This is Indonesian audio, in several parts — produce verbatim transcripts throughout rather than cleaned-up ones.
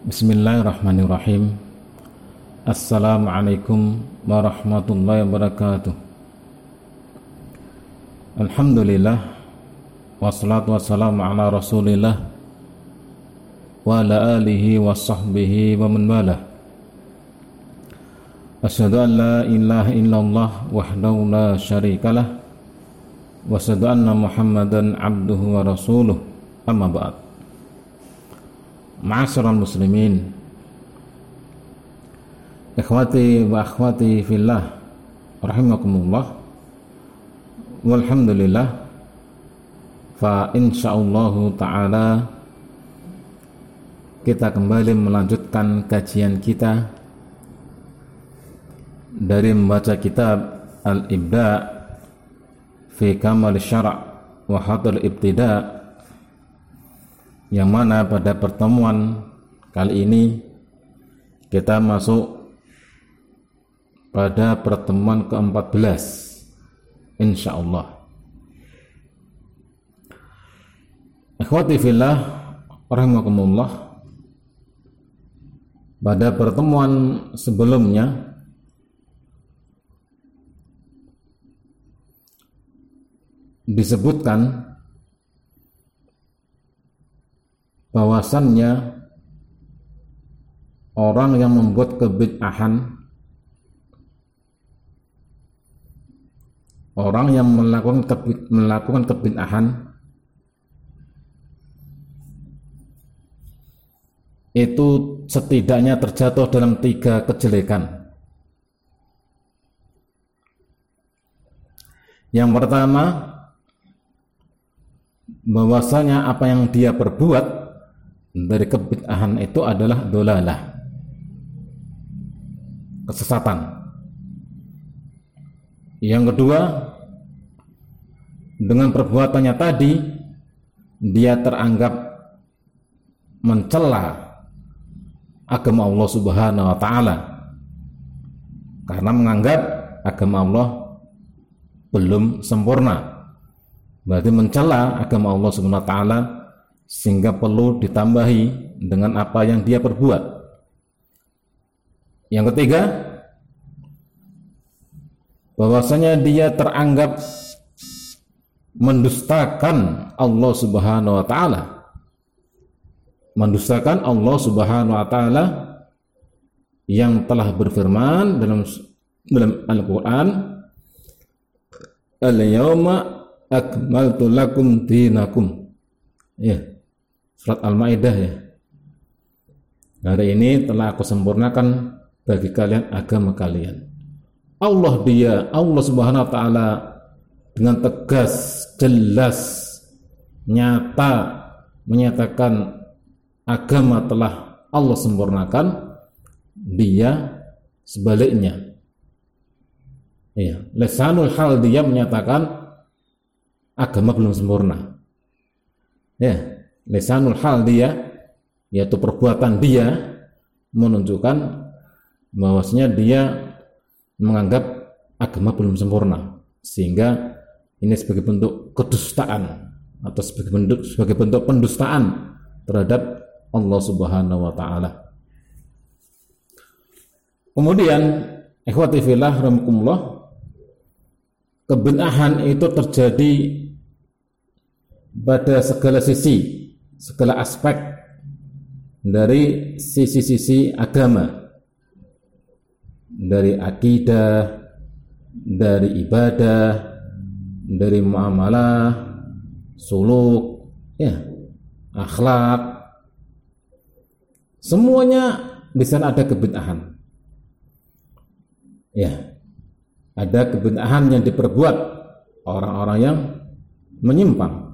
Bismillahirrahmanirrahim. Assalamualaikum warahmatullahi wabarakatuh. Alhamdulillah, wassalatu wassalamu ala rasulillah wa ala alihi wa sahbihi wa man walah. Asyhadu an la ilaha illallah wahdahu la syarikalah wa asyhadu anna Muhammadan abduhu wa rasuluh. Amma ba'd. Ma'asyiral muslimin, ikhwati wa akhwati fillah, rahimakumullah. Walhamdulillah, fa insyaallahu ta'ala kita kembali melanjutkan kajian kita dari membaca kitab Al-Ibda' fi Kamal Syara' wa Hadul Ibtida', yang mana pada pertemuan kali ini kita masuk pada pertemuan keempat belas insyaallah. Ikhwati fillah rahimakumullah, pada pertemuan sebelumnya disebutkan bahwasannya orang yang membuat kebid'ahan, orang yang melakukan kebid, melakukan kebid'ahan itu setidaknya terjatuh dalam tiga kejelekan. Yang pertama, bahwasanya apa yang dia perbuat dari kebid'ahan itu adalah dolalah, kesesatan. Yang kedua, dengan perbuatannya tadi dia teranggap mencela agama Allah Subhanahu wa taala, karena menganggap agama Allah belum sempurna. Berarti mencela agama Allah Subhanahu wa taala, sehingga perlu ditambahi dengan apa yang dia perbuat. Yang ketiga, bahwasanya dia teranggap mendustakan Allah Subhanahu wa taala. Mendustakan Allah Subhanahu wa taala yang telah berfirman dalam dalam Al-Qur'an, "Al-yauma akmaltu lakum dinakum." Ya, surat Al-Maidah ya. Hari ini telah aku sempurnakan bagi kalian agama kalian. Allah dia, Allah Subhanahu wa taala dengan tegas, jelas, nyata menyatakan agama telah Allah sempurnakan. Dia sebaliknya. Ya, lisanul hal dia menyatakan agama belum sempurna. Ya, lisanul hal dia, yaitu perbuatan dia, menunjukkan bahwasanya dia menganggap agama belum sempurna, sehingga ini sebagai bentuk kedustaan atau sebagai bentuk sebagai bentuk pendustaan terhadap Allah Subhanahu wa taala. Kemudian ikhwati fillah rahimakumullah, kebid'ahan itu terjadi pada segala sisi, segala aspek dari sisi-sisi agama, dari akidah, dari ibadah, dari muamalah, suluk, ya, akhlak. Semuanya di sana ada kebid'ahan. Ya, ada kebid'ahan yang diperbuat orang-orang yang menyimpang.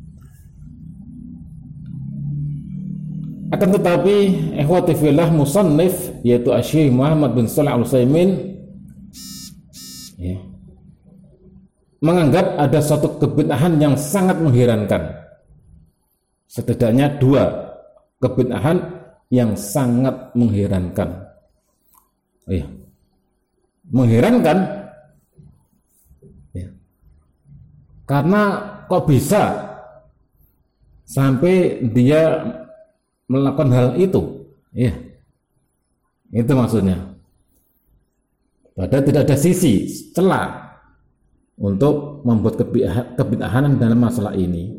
Akan tetapi ikhwati fillah, musannif yaitu Asy-Syaikh Muhammad bin Shalih Al-Utsaimin ya, menganggap ada suatu kebid'ahan yang sangat mengherankan. Setidaknya dua kebid'ahan yang sangat mengherankan. Ya, mengherankan ya, karena kok bisa sampai dia melakukan hal itu, Iya. Itu maksudnya. Padahal tidak ada sisi celah untuk membuat kebid'ahan dalam masalah ini.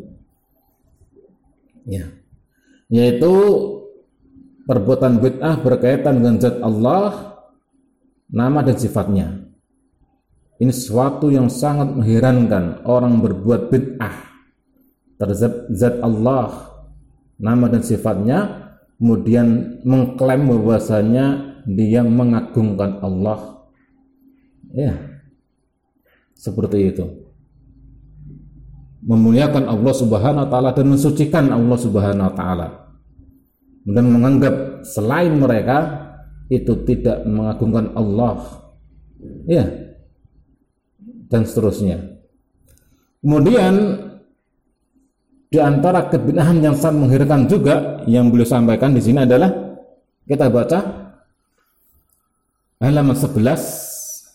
Ya. Yaitu perbuatan bid'ah berkaitan dengan zat Allah, nama dan sifatnya. Ini sesuatu yang sangat mengherankan, orang berbuat bid'ah terhadap zat Allah, nama dan sifatnya, kemudian mengklaim bahwasanya dia mengagungkan Allah. Ya, seperti itu. Memuliakan Allah Subhanahu wa taala dan mensucikan Allah Subhanahu wa taala. Dan menganggap selain mereka itu tidak mengagungkan Allah. Ya. Dan seterusnya. Kemudian di antara kebid'ahan yang sangat mengherankan juga yang beliau sampaikan di sini adalah, kita baca halaman sebelas.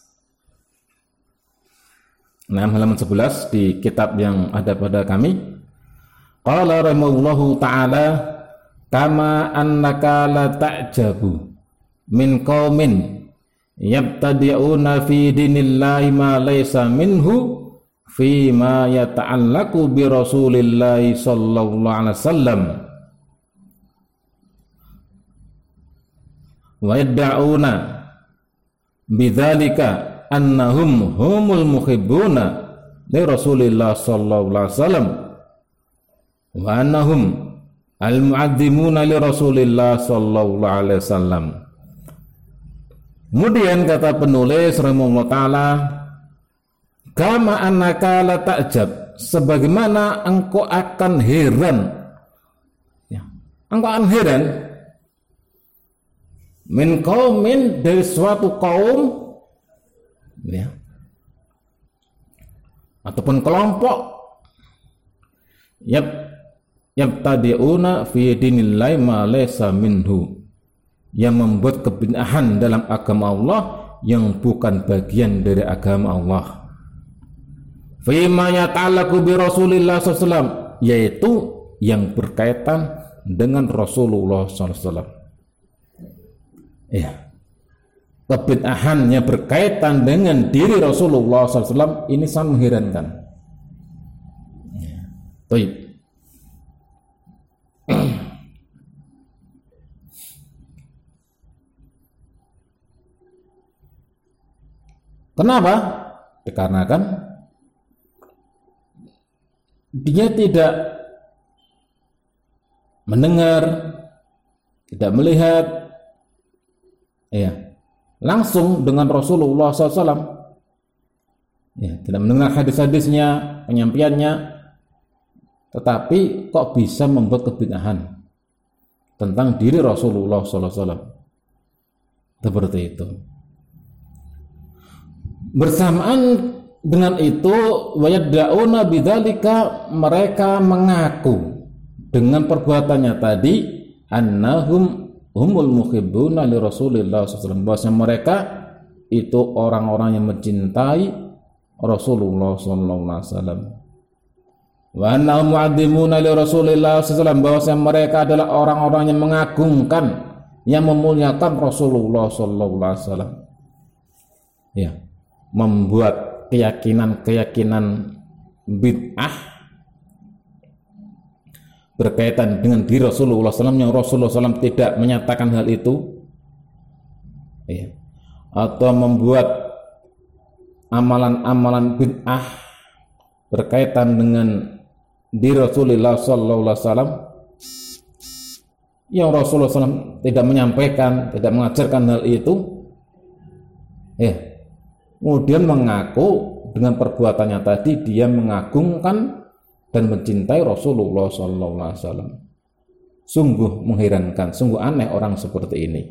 Nah, halaman sebelas di kitab yang ada pada kami. Qala rahimahullahu ta'ala, kama annaka la ta'jabu min qaumin yabtadi'una fi dinillahi ma laysa minhu fi ma yata'allaqu bi rasulillahi sallallahu alaihi wasallam wa yad'una bidzalika annahum humul muhibbuna li Rasulillah sallallahu alaihi wasallam wa annahum al-mu'azzimuna li Rasulillah sallallahu alaihi wasallam. Kemudian kata penulis rahimahullah taala, kama annaka la ta'jab, sebagaimana engkau akan heran, ya, engkau akan heran min qaumin, dari suatu kaum, ya, ataupun kelompok, yab yabtadi'una fi dinillahi ma laysa minhu, yang membuat kebid'ahan dalam agama Allah yang bukan bagian dari agama Allah. Fi ma yata'allaqu bi Rasulillah sallallahu alaihi wasallam, yaitu yang berkaitan dengan Rasulullah sallallahu alaihi wasallam. Ya. Kebid'ahannya berkaitan dengan diri Rasulullah sallallahu alaihi wasallam, ini sangat mengherankan. Ya. Baik. Kenapa? Dikarenakan dia tidak mendengar, tidak melihat, ya, langsung dengan Rasulullah sallallahu alaihi wasallam, ya, tidak mendengar hadis-hadisnya, penyampaiannya, tetapi kok bisa membuat kebid'ahan tentang diri Rasulullah sallallahu alaihi wasallam. Seperti itu. Bersamaan dengan itu, wayaddauna bidzalika, mereka mengaku dengan perbuatannya tadi, annahum humul muhibbuna li Rasulillah sallallahu alaihi wasallam, bahwa mereka itu orang-orang yang mencintai Rasulullah sallallahu alaihi wasallam. Wa annahum mu'azzimuna li Rasulillah sallallahu alaihi wasallam, bahwa mereka adalah orang-orang yang mengagungkan, yang memuliakan Rasulullah sallallahu alaihi wasallam. Ya, membuat keyakinan-keyakinan bid'ah berkaitan dengan diri Rasulullah sallallahu alaihi wasallam yang Rasulullah sallallahu alaihi wasallam tidak menyatakan hal itu, ya, atau membuat amalan-amalan bid'ah berkaitan dengan diri Rasulullah sallallahu alaihi wasallam yang Rasulullah sallallahu alaihi wasallam tidak menyampaikan, tidak mengajarkan hal itu, ya, kemudian mengaku dengan perbuatannya tadi dia mengagungkan dan mencintai Rasulullah sallallahu alaihi wasallam. Sungguh mengherankan, sungguh aneh orang seperti ini.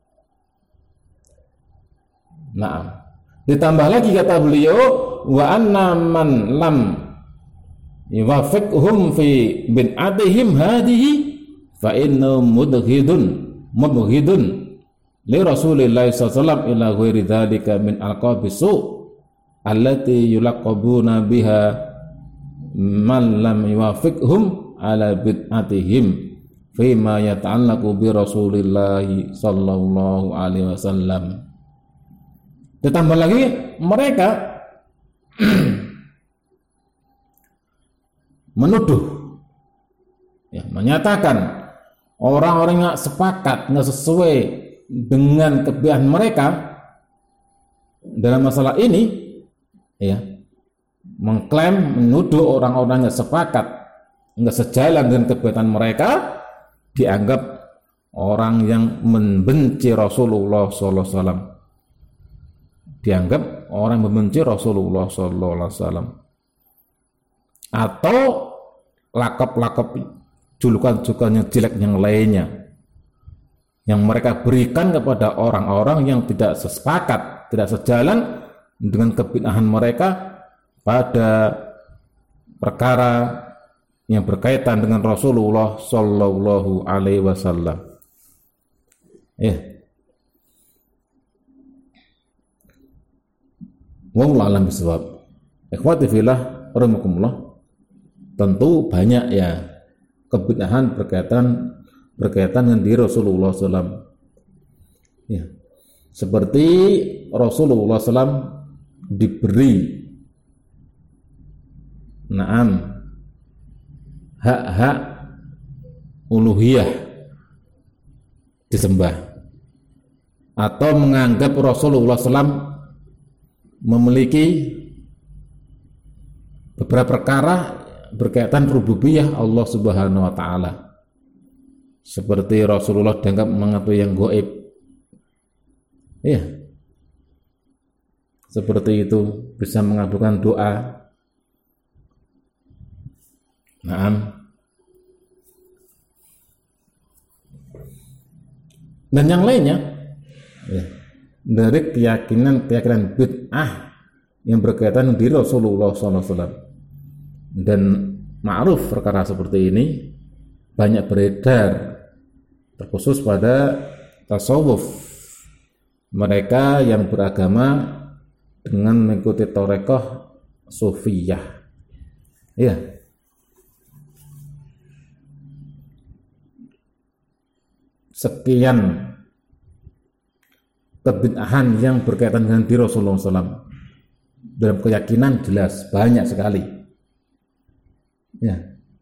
Nah, ditambah lagi kata beliau, wa anna man lam yuwafiqhum fi bid'atihim hadhihi fa inna mudghidun mudghidun li Rasulillah sallallahu alaihi wasallam ila ghairi dzalika min alqabisu allati yulaqabuna biha man lam yuwafiqhum ala bid'atihim fima yata'allaqu bi Rasulillah sallallahu alaihi wasallam. Ditambah lagi mereka menuduh, ya, menyatakan orang-orang yang sepakat, nggak sesuai dengan kebiasaan mereka dalam masalah ini, ya, mengklaim, menuduh orang-orang yang sepakat, nggak sejalan dengan kebiasaan mereka, dianggap orang yang membenci Rasulullah sallallahu alaihi wasallam. Dianggap orang membenci Rasulullah sallallahu alaihi wasallam. Atau lakap-lakap julukan-julukan yang jelek yang lainnya yang mereka berikan kepada orang-orang yang tidak sepakat, tidak sejalan dengan kebid'ahan mereka pada perkara yang berkaitan dengan Rasulullah sallallahu alaihi wasallam. Ya. Wallahu a'lam bishawab. Ikhwati fillah rahimakumullah. Tentu banyak ya kebid'ahan berkaitan berkaitan dengan diri Rasulullah sallallahu alaihi wasallam. Ya. Seperti Rasulullah sallallahu alaihi wasallam diberi na'am hak-hak uluhiyah disembah, atau menganggap Rasulullah sallallahu alaihi wasallam memiliki beberapa perkara berkaitan rububiyah Allah Subhanahu wa taala. Seperti Rasulullah dianggap mengetahui yang gaib. Ya. Seperti itu, bisa mengabulkan doa. Naam. Dan yang lainnya, ya, dari keyakinan-keyakinan bid'ah yang berkaitan dengan Rasulullah sallallahu alaihi wasallam. Dan ma'ruf perkara seperti ini banyak beredar, terkhusus pada tasawuf, mereka yang beragama dengan mengikuti thariqah sufiyah. Ya. Sekian kebid'ahan yang berkaitan dengan diri Rasulullah sallallahu alaihi wasallam. Dalam keyakinan jelas banyak sekali. Ya.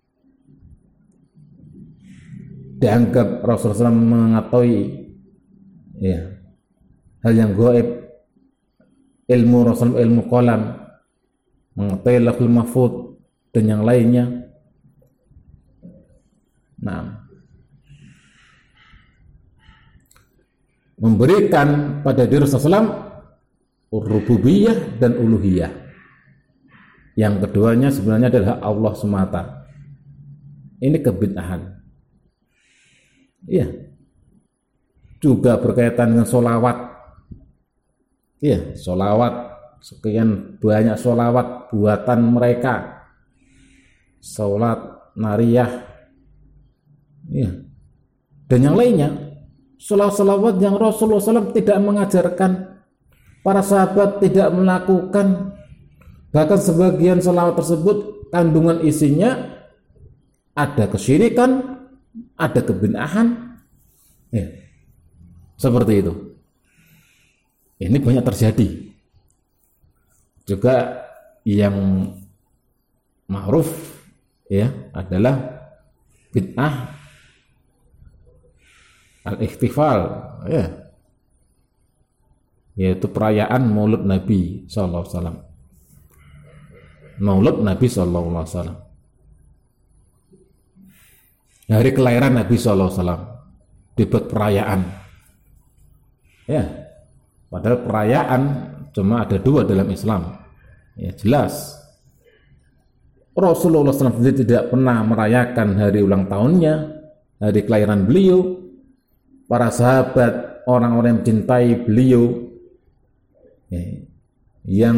Dianggap Rasulullah sallallahu alaihi wasallam mengetahui, ya, hal yang gaib, ilmu Rasul, ilmu qalam, mengetahui lauhul mahfuz dan yang lainnya. Nah, memberikan pada diri Rasulullah sallallahu alaihi wasallam rububiyah dan uluhiyah. Yang keduanya sebenarnya adalah Allah semata. Ini kebid'ahan. Iya. Juga berkaitan dengan sholawat. Iya, sholawat, sekian banyak sholawat buatan mereka. Sholat nariyah. Iya. Dan yang lainnya, sholawat-sholawat yang Rasulullah sallallahu alaihi wasallam tidak mengajarkan, para sahabat tidak melakukan. Bahkan sebagian sholawat tersebut kandungan isinya ada kesyirikan, ada kebid'ahan, ya, seperti itu. Ini banyak terjadi. Juga yang ma'ruf, ya, adalah bid'ah al-ihtifal, ya, yaitu perayaan Maulud Nabi sallallahu alaihi wasallam. Maulud Nabi sallallahu alaihi wasallam. Hari kelahiran Nabi sallallahu alaihi wasallam dibuat perayaan. Ya. Padahal perayaan cuma ada dua dalam Islam. Ya, jelas. Rasulullah sallallahu alaihi wasallam sendiri tidak pernah merayakan hari ulang tahunnya, hari kelahiran beliau. Para sahabat, orang-orang yang mencintai beliau, ya, yang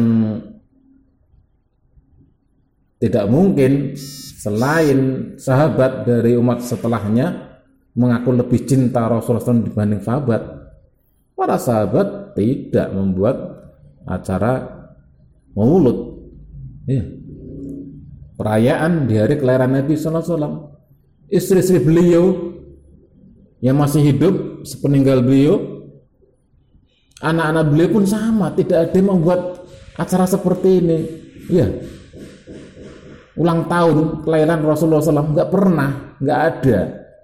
tidak mungkin selain sahabat dari umat setelahnya mengaku lebih cinta Rasulullah sallallahu alaihi wasallam dibanding sahabat. Para sahabat tidak membuat acara maulud, ya, perayaan di hari kelahiran Nabi sallallahu alaihi wasallam. Istri-istri beliau yang masih hidup sepeninggal beliau, anak-anak beliau pun sama, tidak ada yang membuat acara seperti ini. Ya, ulang tahun kelahiran Rasulullah shallallahu alaihi wasallam nggak pernah, nggak ada.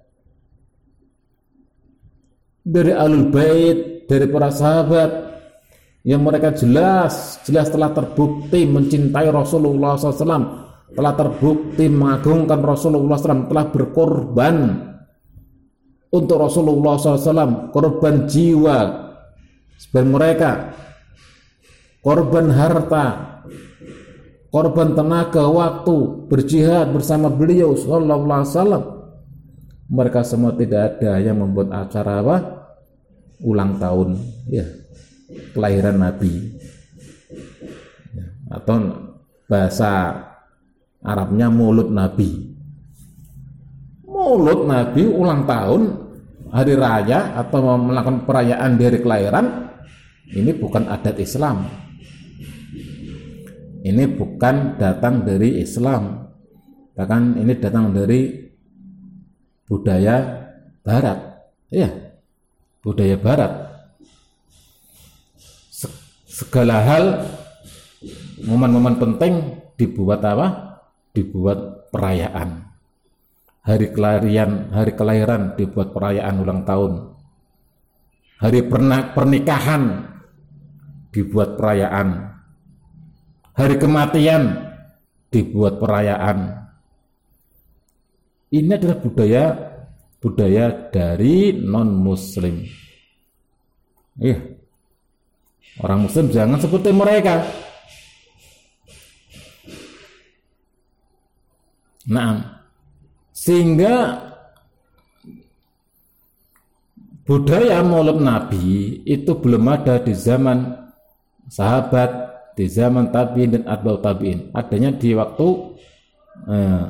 Dari Ahlul Bait, dari para sahabat yang mereka jelas jelas telah terbukti mencintai Rasulullah shallallahu alaihi wasallam, telah terbukti mengagungkan Rasulullah shallallahu alaihi wasallam, telah berkorban untuk Rasulullah shallallahu alaihi wasallam, korban jiwa sebagian mereka, korban harta, korban tenaga, waktu, berjihad bersama beliau sallallahu alaihi wasallam. Mereka semua tidak ada yang membuat acara apa? Ulang tahun ya, kelahiran Nabi. Ya, atau bahasa Arabnya Maulud Nabi. Maulud Nabi, ulang tahun, hari raya atau melakukan perayaan dari kelahiran, ini bukan adat Islam. Ini bukan datang dari Islam, bahkan ini datang dari budaya Barat, ya, budaya Barat. Segala hal, momen-momen penting dibuat apa? Dibuat perayaan. Hari kelahiran, hari kelahiran dibuat perayaan ulang tahun. Hari pernikahan dibuat perayaan. Hari kematian dibuat perayaan. Ini adalah budaya budaya dari non-muslim. Iya. Orang muslim jangan seperti mereka. Nah, sehingga budaya Maulid Nabi itu belum ada di zaman sahabat, di zaman tabi'in dan atba'ut tabi'in. Adanya di waktu eh,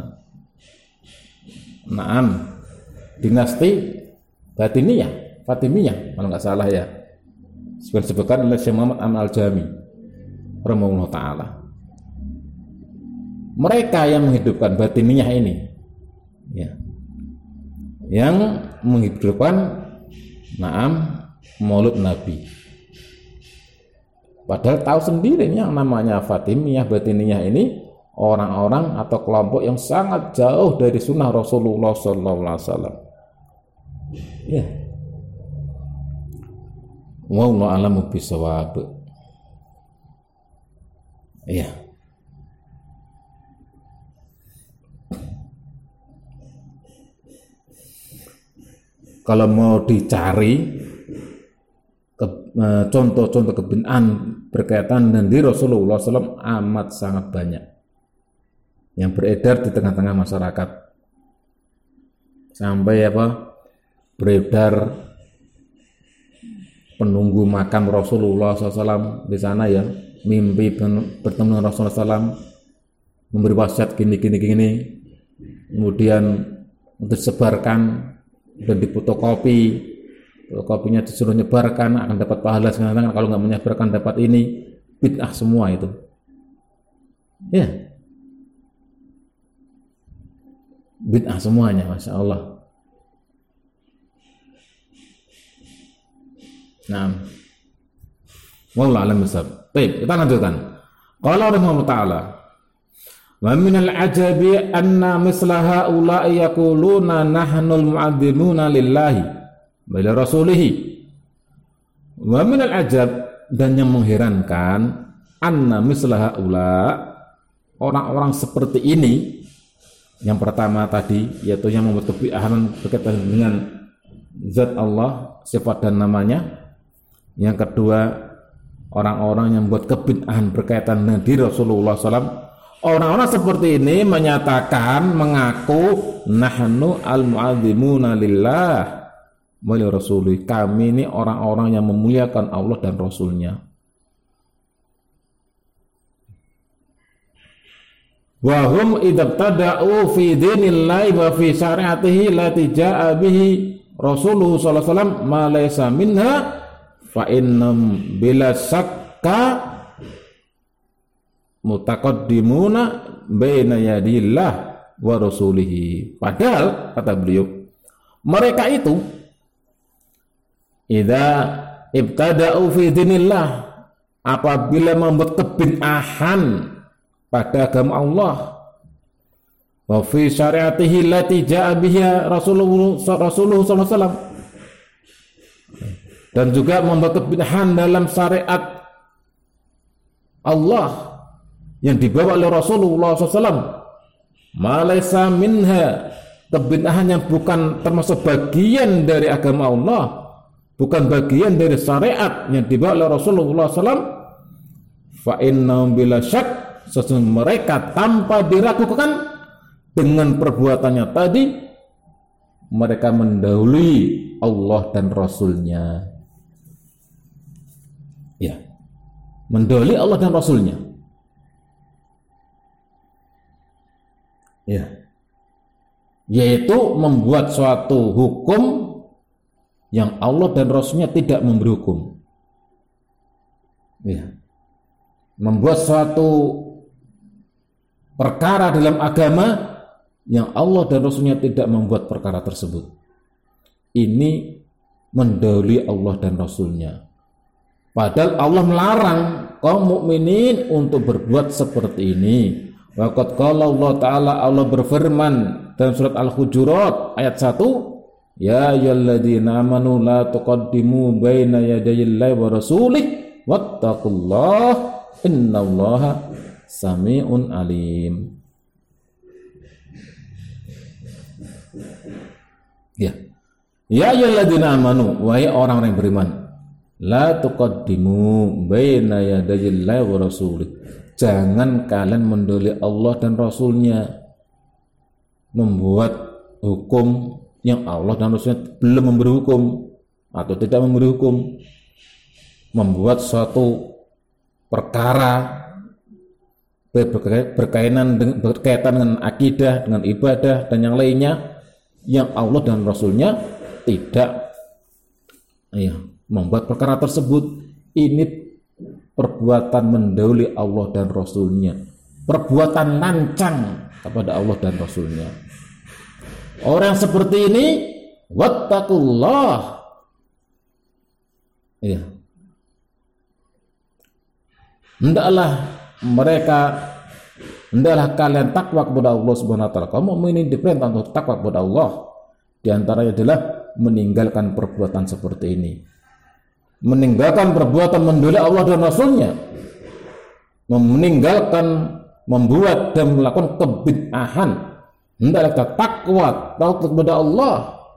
Naam dinasti Batiniyah, Fatimiyah kalau nggak salah ya, disebutkan oleh Syekh Muhammad Amin Al-Jami rahimahullah taala. Mereka yang menghidupkan Batiniyah ini, ya, yang menghidupkan Naam Maulid Nabi. Padahal tahu sendiri yang namanya Fatimiyah, Batiniyah ini orang-orang atau kelompok yang sangat jauh dari sunnah Rasulullah sallallahu alaihi wasallam. Ya. Wallahu a'lamu bishawab. Ya. Kalau mau dicari ke, eh, contoh-contoh kebid'ahan berkaitan dengan diri Rasulullah sallallahu alaihi wasallam amat sangat banyak yang beredar di tengah-tengah masyarakat. Sampai apa? Beredar penunggu makam Rasulullah shallallahu alaihi wasallam di sana ya, mimpi bertemu dengan Rasulullah shallallahu alaihi wasallam, memberi wasiat gini-gini gini, kemudian untuk disebarkan dan difotokopi, fotokopinya disuruh nyebarkan akan dapat pahala sekarang, kalau nggak menyebarkan dapat ini. Bid'ah semua itu. Ya. Bid'ah semuanya, masya Allah. Nah, wallahu a'lam bishawab. Baik, kita lanjutkan. Qala rahimahullah ta'ala, wa minal ajabi anna misla haula'i yaquluna nahnul mu'adzimuna lillahi wa li rasulihi. Wa minal ajab, dan yang mengherankan, anna misla haula, orang-orang seperti ini. Yang pertama tadi, yaitu yang membuat kebid'ahan berkaitan dengan zat Allah, sifat dan namanya. Yang kedua, orang-orang yang membuat kebid'ahan berkaitan dengan diri Rasulullah shallallahu alaihi wasallam. Orang-orang seperti ini menyatakan, mengaku nahnu al-mu'adzimuna lillah wa li rasulih. Kami ini orang-orang yang memuliakan Allah dan Rasulnya. Wa hum idabtada'u fi dinillahi wa fi syari'atihi lati ja'a bihi Rasulullah sallallahu alaihi wasallam ma laysa minha fa innam bila sakka mutaqaddimuna baina yadillah wa rasulihi. Padahal kata beliau, mereka itu idza ibtada'u fi dinillah, apabila membuat kebid'ahan pada agama Allah, wa fi syariatihi allati ja'a biha Rasulullah sallallahu alaihi wasallam, dan juga membuat kebid'ahan dalam syariat Allah yang dibawa oleh Rasulullah sallallahu alaihi wasallam, ma laysa minha, kebid'ahan yang bukan termasuk bagian dari agama Allah, bukan bagian dari syariat yang dibawa oleh Rasulullah sallallahu alaihi wasallam, fa innahum bila syak, sesungguhnya mereka tanpa diragukan dengan perbuatannya tadi, mereka mendahului Allah dan Rasulnya. Ya, mendahului Allah dan Rasulnya. Ya, yaitu membuat suatu hukum yang Allah dan Rasulnya tidak memberi hukum. Ya, membuat suatu perkara dalam agama yang Allah dan Rasulnya tidak membuat perkara tersebut. Ini mendahului Allah dan Rasulnya. Padahal Allah melarang kaum mukminin untuk berbuat seperti ini. Waqad qala Allah Ta'ala, Allah berfirman dalam surat Al-Hujurat ayat satu, ya ayyuhalladzina amanu la tuqaddimu baina yadayillahi wa rasulih wattaqullaha innallaha sami'un alim. Ya, ya ayyuhalladzina amanu, wahai orang-orang yang beriman, la tuqaddimu baina yadayillahi wa rasulih, jangan kalian mendahului Allah dan Rasulnya, membuat hukum yang Allah dan Rasulnya belum memberi hukum atau tidak memberi hukum, membuat suatu perkara berkaitan dengan, berkaitan dengan akidah, dengan ibadah dan yang lainnya yang Allah dan Rasulnya tidak ya, membuat perkara tersebut. Ini perbuatan mendahului Allah dan Rasulnya, perbuatan lancang kepada Allah dan Rasulnya. Orang seperti ini wattaqullah, ya, hendaklah mereka hendaklah kalian takwa kepada Allah Subhanahu wa taala. Kaum mukminin diperintah untuk takwa kepada Allah. Di antaranya adalah meninggalkan perbuatan seperti ini. Meninggalkan perbuatan mendahului Allah dan Rasulnya. Meninggalkan, membuat dan melakukan kebid'ahan. Hendaklah kita takwa, takwa kepada Allah.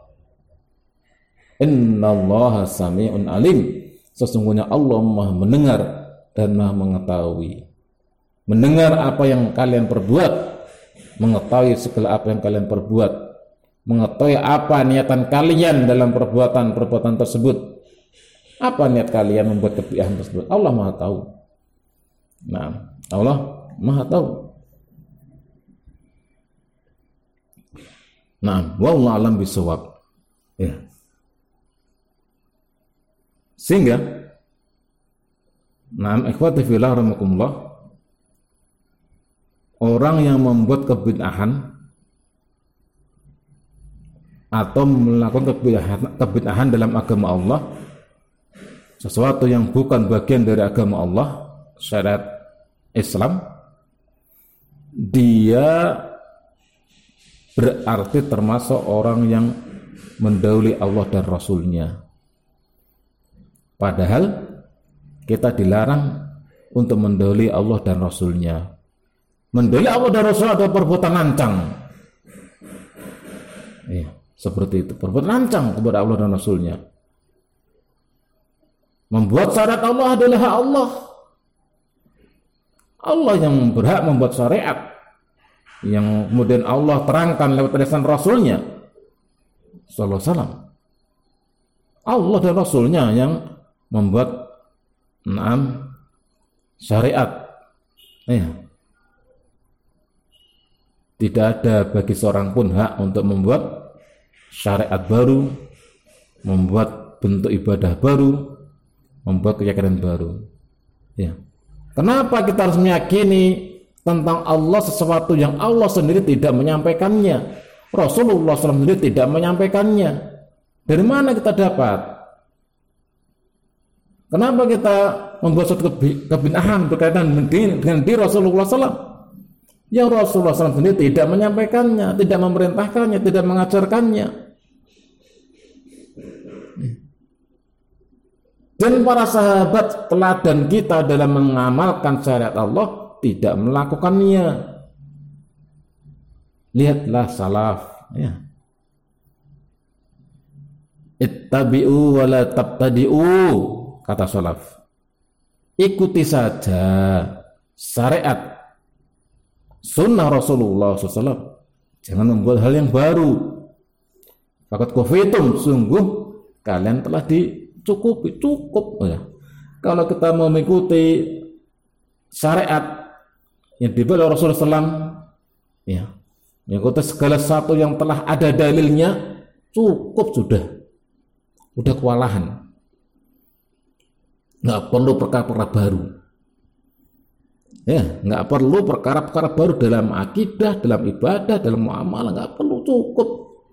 Innallaha sami'un alim. Sesungguhnya Allah Maha mendengar dan Maha mengetahui. Mendengar apa yang kalian perbuat, mengetahui segala apa yang kalian perbuat, mengetahui apa niatan kalian dalam perbuatan-perbuatan tersebut. Apa niat kalian membuat kebid'ahan tersebut? Allah Maha tahu. Nah, Allah Maha tahu. Nah, wallahu a'lam bishawab. Ya. Sehingga, nah, ikhwati fillah rahimakumullah, orang yang membuat kebid'ahan atau melakukan kebid'ahan, kebid'ahan dalam agama Allah, sesuatu yang bukan bagian dari agama Allah, syariat Islam, dia berarti termasuk orang yang mendahului Allah dan Rasulnya. Padahal kita dilarang untuk mendahului Allah dan Rasulnya. Mendahului Allah dan Rasulnya adalah perbuatan lancang. Ya, seperti itu, perbuatan lancang kepada Allah dan Rasulnya. Membuat syariat Allah adalah hak Allah. Allah yang berhak membuat syariat, yang kemudian Allah terangkan lewat lisan Rasulnya sallallahu alaihi wasallam. Allah dan Rasulnya yang membuat enam syariat. Ya. Tidak ada bagi seorang pun hak untuk membuat syariat baru, membuat bentuk ibadah baru, membuat keyakinan baru. Ya. Kenapa kita harus meyakini tentang Allah sesuatu yang Allah sendiri tidak menyampaikannya, Rasulullah shallallahu alaihi wasallam sendiri tidak menyampaikannya? Dari mana kita dapat? Kenapa kita membuat suatu kebid'ahan berkaitan dengan diri Rasulullah sallallahu alaihi wasallam? Yang Rasulullah sallallahu alaihi wasallam sendiri tidak menyampaikannya, tidak memerintahkannya, tidak mengajarkannya. Dan para sahabat teladan kita dalam mengamalkan syariat Allah tidak melakukannya. Lihatlah salaf, ya. Ittabi'u wa la tabtadi'u, kata salaf. Ikuti saja syariat sunnah Rasulullah sallallahu alaihi wasallam. Jangan membuat hal yang baru. Fakat kufitum, sungguh kalian telah dicukupi, cukup ya. Kalau kita mau mengikuti syariat yang dibawa Rasulullah sallallahu alaihi wasallam, ya, mengikuti segala sesuatu yang telah ada dalilnya, cukup sudah. Udah kewalahan. Nggak perlu perkara-perkara baru. Ya, nggak perlu perkara-perkara baru dalam akidah, dalam ibadah, dalam muamalah, nggak perlu, cukup.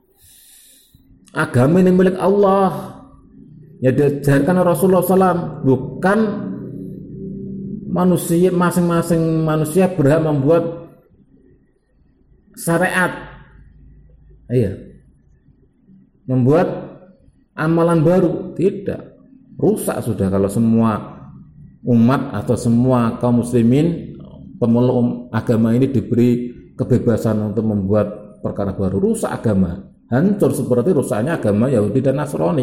Agama ini milik Allah. Ya diajarkan Rasulullah sallallahu alaihi wasallam, bukan manusia, masing-masing manusia berhak membuat syariat. Iya. Membuat amalan baru, tidak. Rusak sudah kalau semua umat atau semua kaum muslimin pemeluk agama ini diberi kebebasan untuk membuat perkara baru. Rusak agama, hancur seperti rusaknya agama Yahudi dan Nasrani.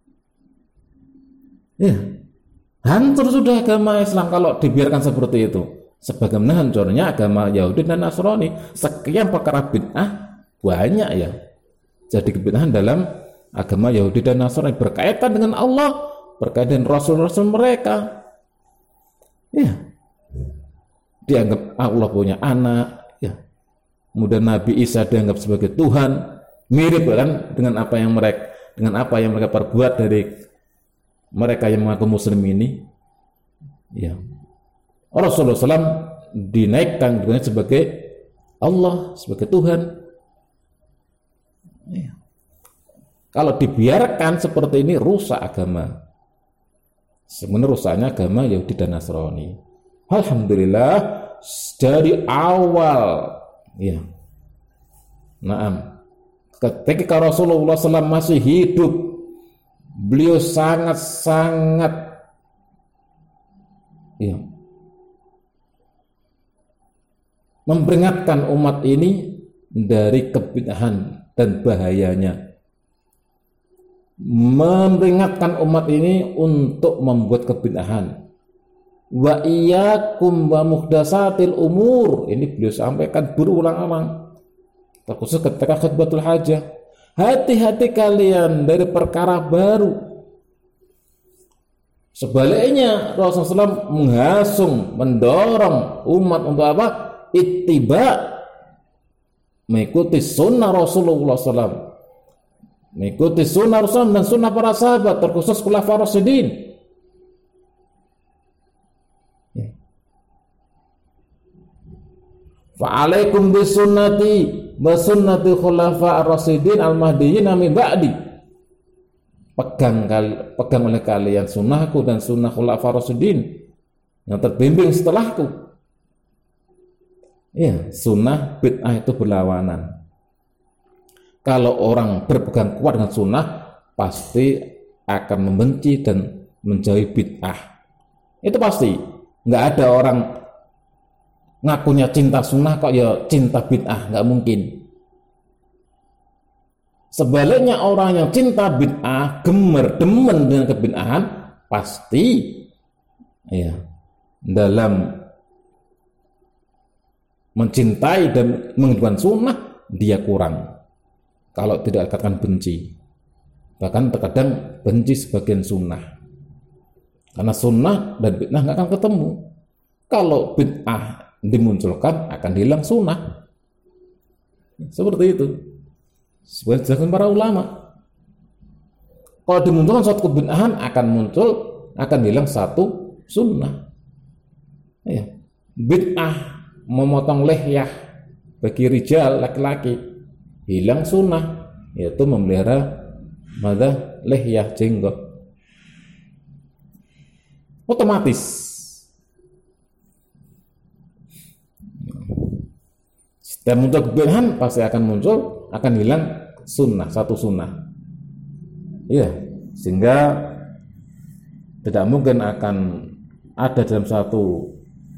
Ya, hancur sudah agama Islam kalau dibiarkan seperti itu. Sebagaimana hancurnya agama Yahudi dan Nasrani. Sekian perkara bid'ah banyak ya. Jadi kebid'ahan dalam agama Yahudi dan Nasrani berkaitan dengan Allah, berkaitan dengan Rasul-Rasul mereka. Ya, dianggap Allah punya anak, ya. Kemudian Nabi Isa dianggap sebagai Tuhan, mirip kan dengan apa yang mereka dengan apa yang mereka perbuat dari mereka yang mengaku Muslim ini. Ya, Rasulullah sallallahu alaihi wasallam dinaikkan dengan sebagai Allah, sebagai Tuhan. Ya. Kalau dibiarkan seperti ini, rusak agama. Sebenarnya rusaknya agama Yahudi dan Nasrani. Alhamdulillah dari awal, ya. Naam. Ketika Rasulullah sallallahu alaihi wasallam masih hidup, beliau sangat-sangat, ya, memperingatkan umat ini dari kebid'ahan dan bahayanya. Memperingatkan umat ini untuk membuat kebid'ahan. Wa iyyakum wa muhdatsatil umur. Ini beliau sampaikan berulang-ulang, terkhusus ketika khutbatul hajah. Hati-hati kalian dari perkara baru. Sebaliknya Rasulullah sallallahu alaihi wasallam menghasung, mendorong umat untuk apa? Ittiba, mengikuti sunnah Rasulullah sallallahu alaihi wasallam, mengikuti sunnah Rasulullah dan sunnah para sahabat, terkhusus khulafaur rasyidin. Fa'alaikum bisunnati wa sunnati khulafaur rasyidin al-mahdiyyin min ba'di. Pegang kali, pegang oleh kalian sunnahku dan sunnah khulafaur rasyidin yang terbimbing setelahku. Ya, sunnah bid'ah itu berlawanan. Kalau orang berpegang kuat dengan sunnah, pasti akan membenci dan menjauhi bid'ah. Itu pasti. Nggak ada orang ngakunya cinta sunnah kok ya cinta bid'ah, nggak mungkin. Sebaliknya orang yang cinta bid'ah, gemer, demen dengan kebid'ahan, pasti ya dalam mencintai dan menghidupkan sunnah dia kurang. Kalau tidak dikatakan benci, bahkan terkadang benci sebagian sunnah, karena sunnah dan bid'ah nggak akan ketemu. Kalau bid'ah dimunculkan akan hilang sunnah, seperti itu. Sebagai dijelaskan para ulama, kalau dimunculkan suatu kebid'ahan akan muncul, akan hilang satu sunnah. Ya. Bid'ah memotong lehyah bagi rijal laki-laki, hilang sunnah, yaitu memelihara madha lehyah, jenggot. otomatis. Setiap muncul kebidahan pasti akan muncul, akan hilang sunnah, satu sunnah. Iya, sehingga tidak mungkin akan ada dalam satu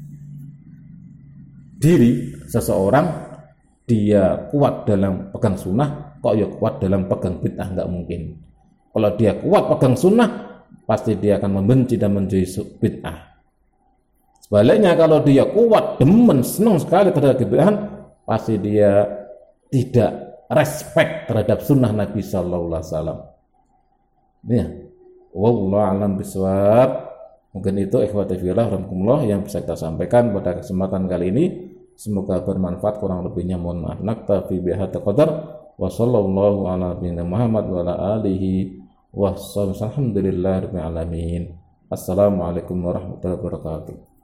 diri seseorang dia kuat dalam pegang sunnah, kok ya kuat dalam pegang bid'ah, nggak mungkin. Kalau dia kuat pegang sunnah, pasti dia akan membenci dan menjadi bid'ah. Sebaliknya kalau dia kuat, demen, senang sekali terhadap bid'ah, pasti dia tidak respect terhadap sunnah Nabi Sallallahu Alaihi Wasallam. Ya, wallahu a'lam bishawab. Mungkin itu ikhwati fillah rahimakumullah yang bisa kita sampaikan pada kesempatan kali ini. Semoga bermanfaat, kurang lebihnya mohon maaf. Naktafi bihadzal qadar wa sallallahu ala nabiyyina Muhammad wa ala alihi wa sahbihi alhamdulillahirabbil alamin. Assalamualaikum warahmatullahi wabarakatuh.